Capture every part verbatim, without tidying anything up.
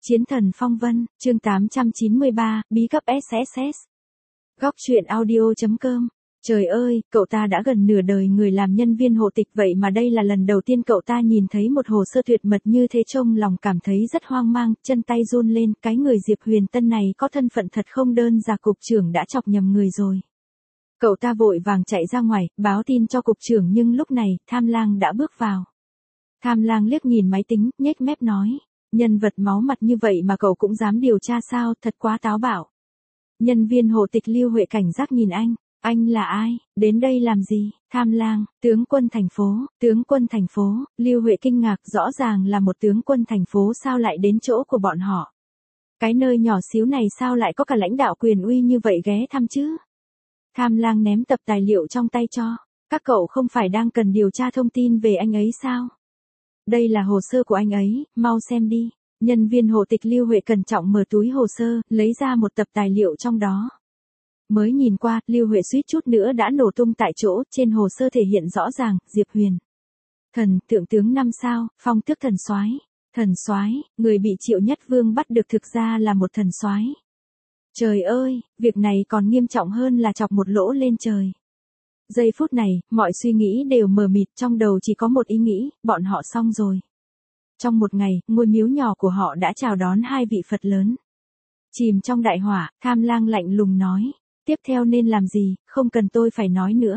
Chiến thần phong vân, chương tám trăm chín mươi ba, bí cấp ét ét ét. Góc truyện audio chấm com. Trời ơi, cậu ta đã gần nửa đời người làm nhân viên hộ tịch vậy mà đây là lần đầu tiên cậu ta nhìn thấy một hồ sơ tuyệt mật như thế, trong lòng cảm thấy rất hoang mang, chân tay run lên, cái người Diệp Huyền Tân này có thân phận thật không đơn giản, cục trưởng đã chọc nhầm người rồi. Cậu ta vội vàng chạy ra ngoài, báo tin cho cục trưởng, nhưng lúc này, Tham Lang đã bước vào. Tham Lang liếc nhìn máy tính, nhếch mép nói, nhân vật máu mặt như vậy mà cậu cũng dám điều tra sao, thật quá táo bạo. Nhân viên hộ tịch Lưu Huệ cảnh giác nhìn anh, anh là ai, đến đây làm gì? Tham Lang, tướng quân thành phố, tướng quân thành phố, Lưu Huệ kinh ngạc, rõ ràng là một tướng quân thành phố sao lại đến chỗ của bọn họ. Cái nơi nhỏ xíu này sao lại có cả lãnh đạo quyền uy như vậy ghé thăm chứ? Tham Lang ném tập tài liệu trong tay cho, các cậu không phải đang cần điều tra thông tin về anh ấy sao? Đây là hồ sơ của anh ấy, mau xem đi. Nhân viên hộ tịch Lưu Huệ cẩn trọng mở túi hồ sơ, lấy ra một tập tài liệu trong đó. Mới nhìn qua, Lưu Huệ suýt chút nữa đã nổ tung tại chỗ, trên hồ sơ thể hiện rõ ràng, Diệp Huyền. Thần, thượng tướng năm sao, phong tước thần soái. Thần soái, người bị Triệu Nhất Vương bắt được thực ra là một thần soái. Trời ơi, việc này còn nghiêm trọng hơn là chọc một lỗ lên trời. Giây phút này, mọi suy nghĩ đều mờ mịt, trong đầu chỉ có một ý nghĩ, bọn họ xong rồi. Trong một ngày, ngôi miếu nhỏ của họ đã chào đón hai vị Phật lớn. Chìm trong đại hỏa, Tham Lang lạnh lùng nói, tiếp theo nên làm gì, không cần tôi phải nói nữa.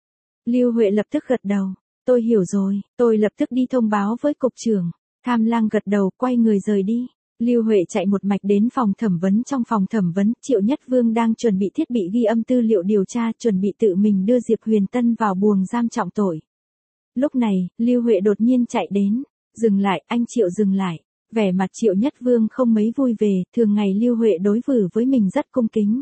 Lưu Huệ lập tức gật đầu, tôi hiểu rồi, tôi lập tức đi thông báo với cục trưởng. Tham Lang gật đầu, quay người rời đi. Lưu Huệ chạy một mạch đến phòng thẩm vấn. Trong phòng thẩm vấn, Triệu Nhất Vương đang chuẩn bị thiết bị ghi âm tư liệu điều tra, chuẩn bị tự mình đưa Diệp Huyền Tân vào buồng giam trọng tội. Lúc này, Lưu Huệ đột nhiên chạy đến, dừng lại, anh Triệu dừng lại. Vẻ mặt Triệu Nhất Vương không mấy vui về, thường ngày Lưu Huệ đối xử với mình rất cung kính.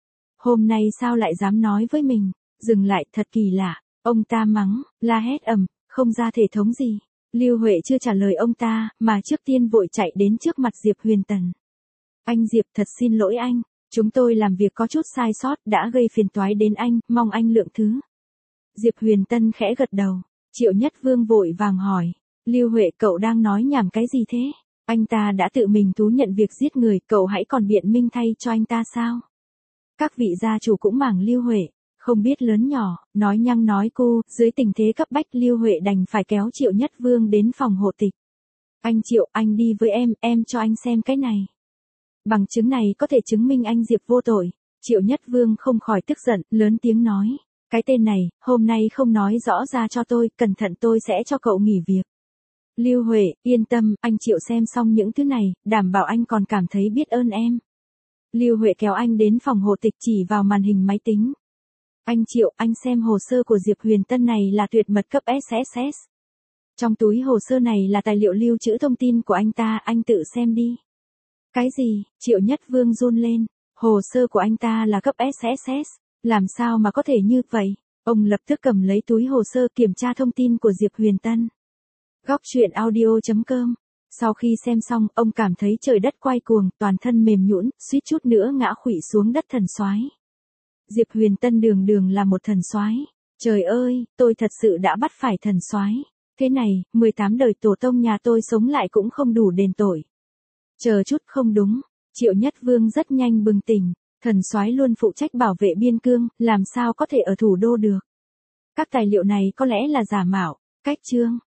Hôm nay sao lại dám nói với mình, dừng lại, thật kỳ lạ. Ông ta mắng, la hét ầm, không ra thể thống gì. Lưu Huệ chưa trả lời ông ta, mà trước tiên vội chạy đến trước mặt Diệp Huyền Tân. Anh Diệp, thật xin lỗi anh, chúng tôi làm việc có chút sai sót, đã gây phiền toái đến anh, mong anh lượng thứ. Diệp Huyền Tân khẽ gật đầu. Triệu Nhất Vương vội vàng hỏi, Lưu Huệ, cậu đang nói nhảm cái gì thế? Anh ta đã tự mình thú nhận việc giết người, cậu hãy còn biện minh thay cho anh ta sao? Các vị gia chủ cũng mảng Lưu Huệ, không biết lớn nhỏ, nói nhăng nói cu, dưới tình thế cấp bách Lưu Huệ đành phải kéo Triệu Nhất Vương đến phòng hộ tịch. Anh Triệu, anh đi với em, em cho anh xem cái này. Bằng chứng này có thể chứng minh anh Diệp vô tội. Triệu Nhất Vương không khỏi tức giận, lớn tiếng nói, cái tên này, hôm nay không nói rõ ra cho tôi, cẩn thận tôi sẽ cho cậu nghỉ việc. Lưu Huệ, yên tâm, anh Triệu xem xong những thứ này, đảm bảo anh còn cảm thấy biết ơn em. Lưu Huệ kéo anh đến phòng hộ tịch, chỉ vào màn hình máy tính. Anh Triệu, anh xem hồ sơ của Diệp Huyền Tân này là tuyệt mật cấp ét ét ét. Trong túi hồ sơ này là tài liệu lưu trữ thông tin của anh ta, anh tự xem đi. Cái gì? Triệu Nhất Vương run lên. Hồ sơ của anh ta là cấp ét ét ét, làm sao mà có thể như vậy? Ông lập tức cầm lấy túi hồ sơ kiểm tra thông tin của Diệp Huyền Tân. Góc truyện audio chấm com. Sau khi xem xong, ông cảm thấy trời đất quay cuồng, toàn thân mềm nhũn, suýt chút nữa ngã khuỵu xuống đất. Thần soái. Diệp Huyền Tân đường đường là một thần soái. Trời ơi, tôi thật sự đã bắt phải thần soái. Thế này, mười tám đời tổ tông nhà tôi sống lại cũng không đủ đền tội. Chờ chút, không đúng. Triệu Nhất Vương rất nhanh bừng tỉnh. Thần soái luôn phụ trách bảo vệ biên cương, làm sao có thể ở thủ đô được. Các tài liệu này có lẽ là giả mạo. Cách chương.